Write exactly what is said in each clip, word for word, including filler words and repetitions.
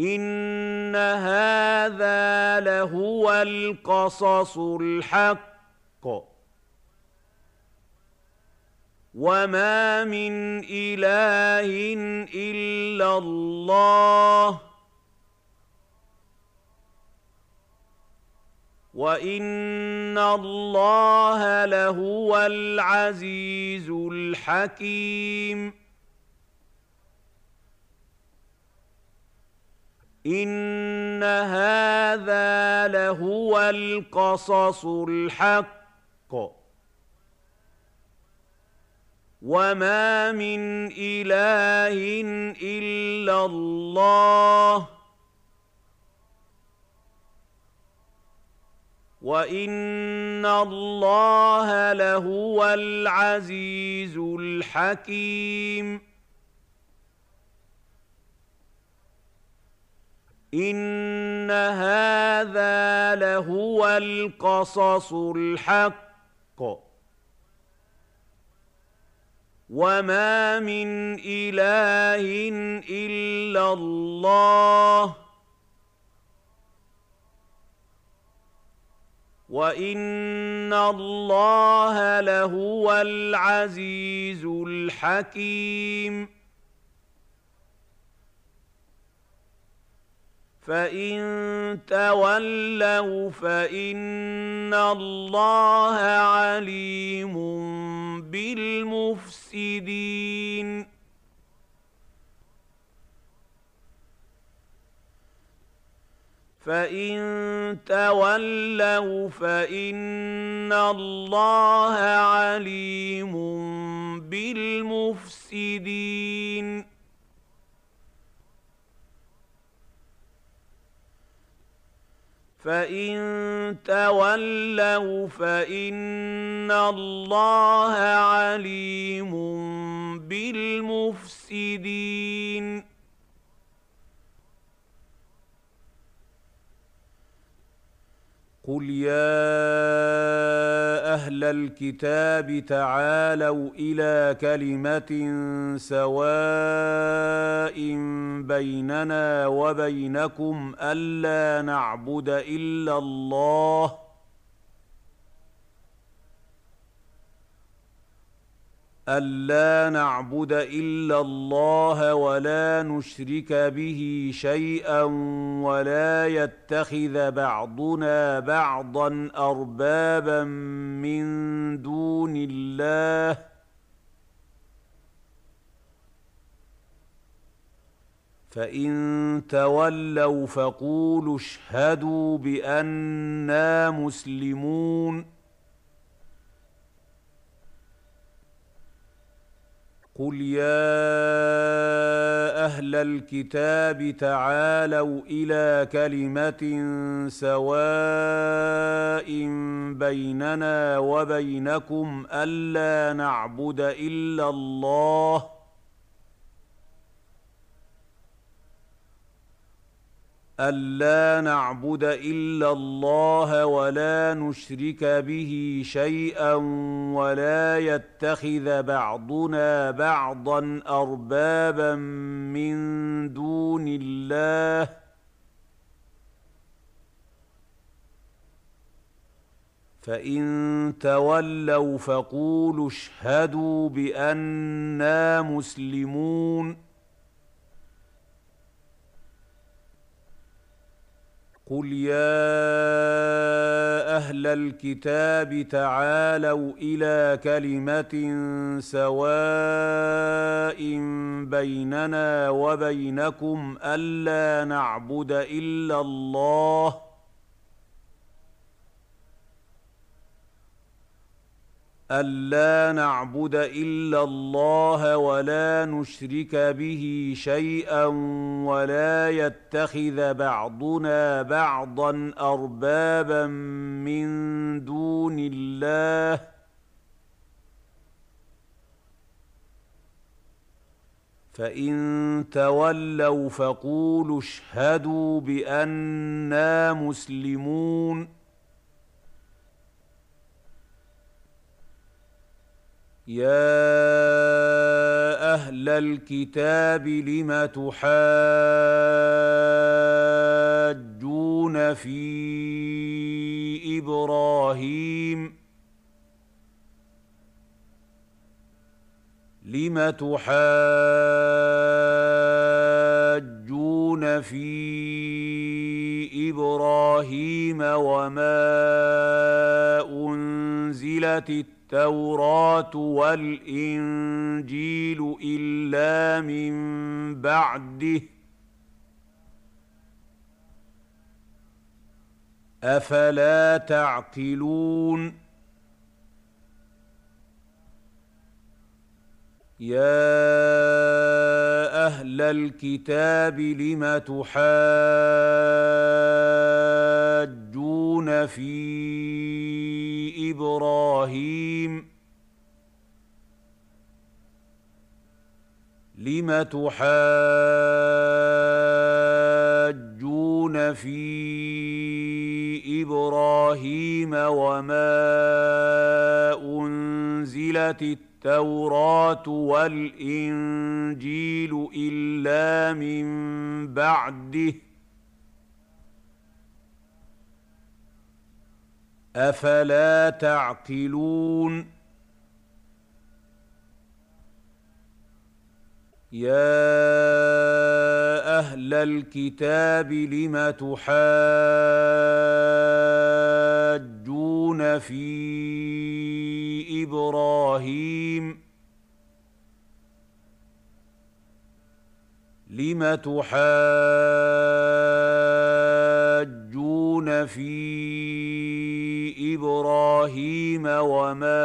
إِنَّ هَٰذَا لَهُوَ الْقَصَصُ الْحَقُّ ۚ وَمَا مِنْ إِلَٰهٍ إِلَّا اللَّهُ ۚ وَإِنَّ اللَّهَ لَهُوَ الْعَزِيزُ الْحَكِيمُ إِنَّ هَٰذَا لَهُوَ الْقَصَصُ الْحَقُّ ۚ وَمَا مِنْ إِلَٰهٍ إِلَّا اللَّهُ ۚ وَإِنَّ اللَّهَ لَهُوَ الْعَزِيزُ الْحَكِيمُ إِنَّ هَٰذَا لَهُوَ الْقَصَصُ الْحَقُّ ۚ وَمَا مِنْ إِلَٰهٍ إِلَّا اللَّهُ ۚ وَإِنَّ اللَّهَ لَهُوَ الْعَزِيزُ الْحَكِيمُ فَإِن تَوَلَّوْا فَإِنَّ اللَّهَ عَلِيمٌ بِالْمُفْسِدِينَ فَإِن تَوَلَّوْا فَإِنَّ اللَّهَ عَلِيمٌ بِالْمُفْسِدِينَ فَإِن تَوَلَّوْا فَإِنَّ اللَّهَ عَلِيمٌ بِالْمُفْسِدِينَ قُلْ يَا أَهْلَ الْكِتَابِ تَعَالَوْا إِلَىٰ كَلِمَةٍ سَوَاءٍ بَيْنَنَا وَبَيْنَكُمْ أَلَّا نَعْبُدَ إِلَّا اللَّهَ أَلَّا نَعْبُدَ إِلَّا اللَّهَ وَلَا نُشْرِكَ بِهِ شَيْئًا وَلَا يَتَّخِذَ بَعْضُنَا بَعْضًا أَرْبَابًا مِّن دُونِ اللَّهِ ۚ فَإِن تَوَلَّوْا فَقُولُوا اشْهَدُوا بِأَنَّا مُسْلِمُونَ قُلْ يَا أَهْلَ الْكِتَابِ تَعَالَوْا إِلَىٰ كَلِمَةٍ سَوَاءٍ بَيْنَنَا وَبَيْنَكُمْ أَلَّا نَعْبُدَ إِلَّا اللَّهَ أَلَّا نَعْبُدَ إِلَّا اللَّهَ وَلَا نُشْرِكَ بِهِ شَيْئًا وَلَا يَتَّخِذَ بَعْضُنَا بَعْضًا أَرْبَابًا مِّن دُونِ اللَّهِ ۚ فَإِن تَوَلَّوْا فَقُولُوا اشْهَدُوا بِأَنَّا مُسْلِمُونَ قُلْ يَا أَهْلَ الْكِتَابِ تَعَالَوْا إِلَىٰ كَلِمَةٍ سَوَاءٍ بَيْنَنَا وَبَيْنَكُمْ أَلَّا نَعْبُدَ إِلَّا اللَّهَ أَلَّا نَعْبُدَ إِلَّا اللَّهَ وَلَا نُشْرِكَ بِهِ شَيْئًا وَلَا يَتَّخِذَ بَعْضُنَا بَعْضًا أَرْبَابًا مِّن دُونِ اللَّهِ ۚ فَإِن تَوَلَّوْا فَقُولُوا اشْهَدُوا بِأَنَّا مُسْلِمُونَ يَا أَهْلَ الْكِتَابِ لِمَ تُحَاجُّونَ لم تحاجون في إبراهيم وما أنزلت التوراة والإنجيل إلا من بعده أفلا تعقلون يا أهل الكتاب لم تحاجون في إبراهيم لم تحاجون في إبراهيم وما أنزلت التوراة والإنجيل إلا من بعده أفلا تعقلون يا أهل الكتاب لم تحاجون في إبراهيم لم تحاجون في إبراهيم وما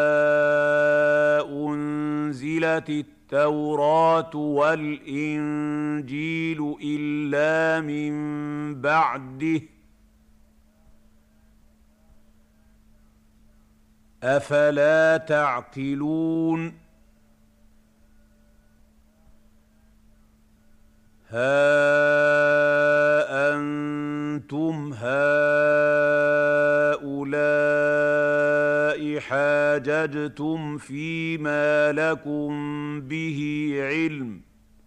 أنزلت التوراة والإنجيل إلا من بعده أفلا تعقلون ها أنتم هؤلاء حاججتم فيما لكم به علم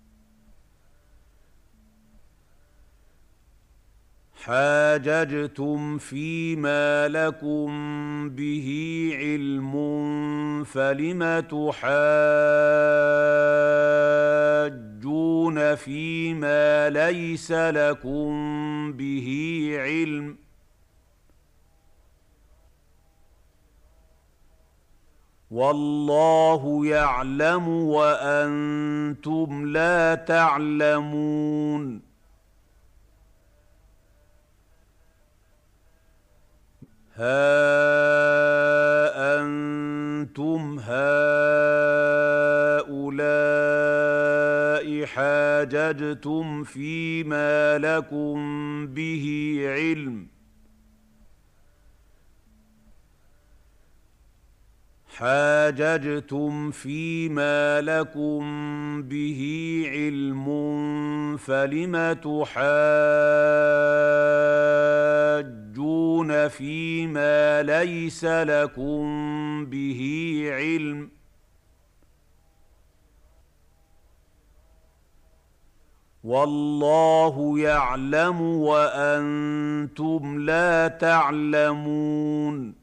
حاججتم فيما لكم به علم فلم تحاجون فيما ليس لكم به علم والله يعلم وأنتم لا تعلمون ها أنتم هؤلاء حاججتم فيما لكم به علم حاججتم فيما لكم به علم فلم تحاجون فيما ليس لكم به علم والله يعلم وأنتم لا تعلمون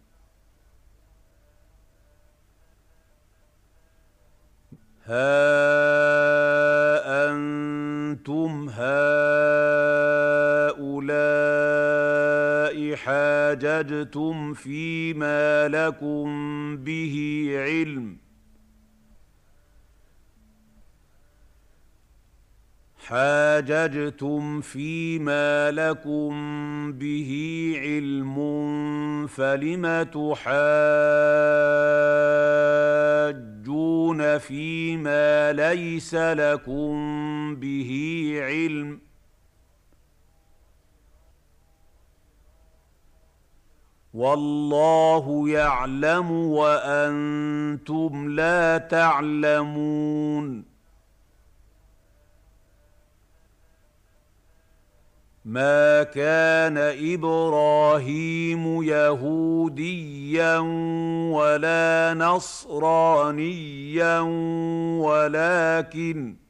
ها أنتم هؤلاء حاججتم فيما لكم به علم حاججتم فيما لكم به علم فلم تحاجون فيما ليس لكم به علم والله يعلم وأنتم لا تعلمون ما كان إبراهيم يهوديا ولا نصرانيا ولكن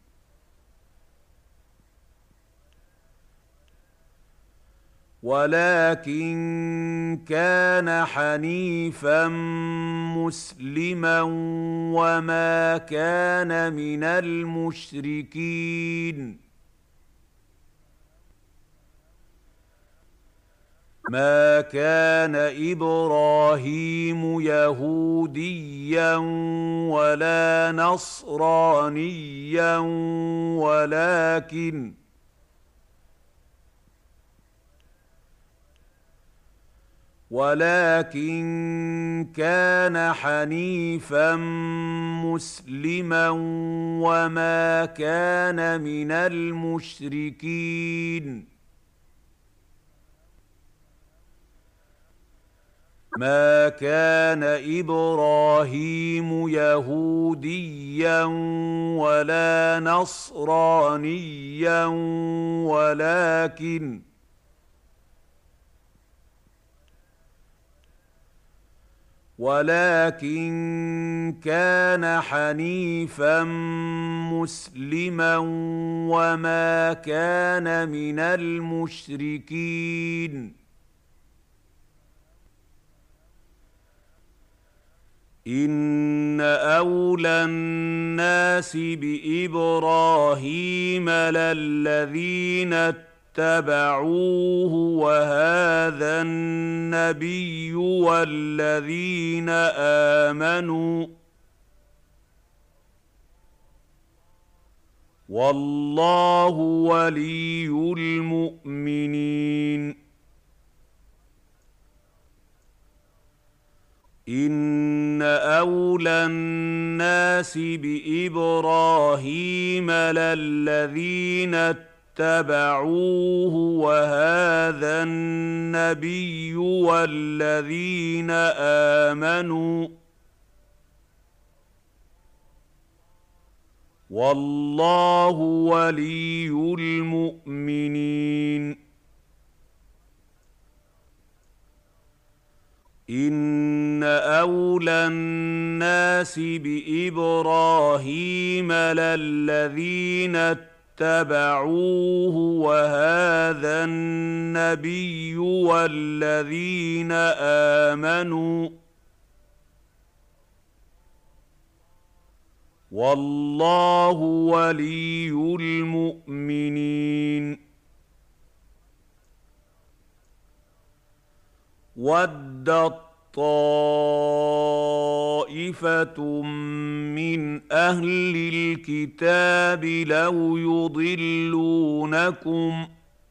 ولكن كان حنيفا مسلما وما كان من المشركين. ما كان إبراهيم يهوديا ولا نصرانيا ولكن ولكن كان حنيفا مسلما وما كان من المشركين. ما كان إبراهيم يهوديا ولا نصرانيا ولكن ولكن كان حنيفا مسلما وما كان من المشركين. إن أولى الناس بإبراهيم للذين اتبعوه وهذا النبي والذين آمنوا والله ولي المؤمنين. إن أولى الناس بإبراهيم للذين اتبعوه وهذا النبي والذين آمنوا والله ولي المؤمنين. إن أولى الناس بإبراهيم للذين اتبعوه وهذا النبي والذين آمنوا والله ولي المؤمنين. ودت طائفة من أهل الكتاب لو يضلونكم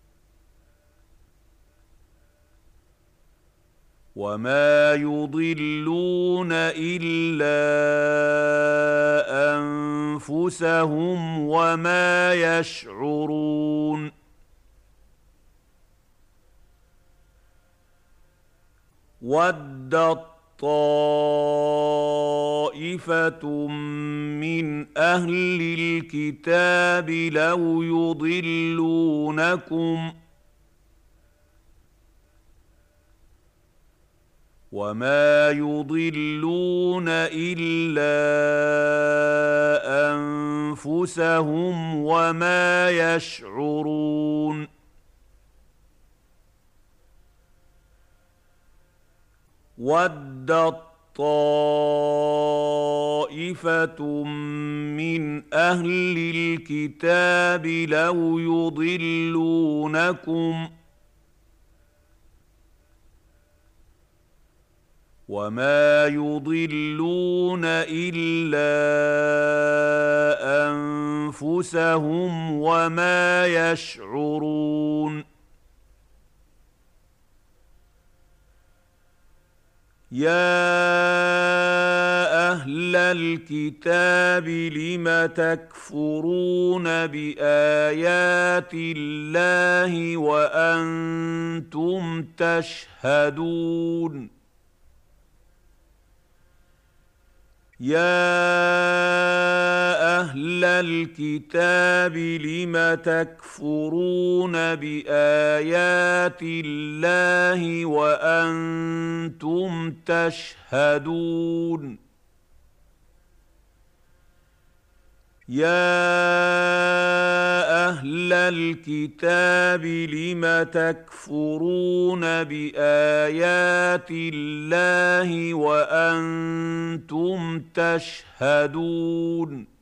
وما يضلون إلا أنفسهم وما يشعرون. ودت طائفة من أهل الكتاب لو يضلونكم وما يضلون إلا أنفسهم وما يشعرون. ودت طائفة من أهل الكتاب لو يضلونكم وما يضلون إلا أنفسهم وما يشعرون. يا أهل الكتاب لم تكفرون بآيات الله وأنتم تشهدون. يا أهل الكتاب لم تكفرون بآيات الله وأنتم تشهدون. يا أهل الكتاب لم تكفرون بآيات الله وأنتم تشهدون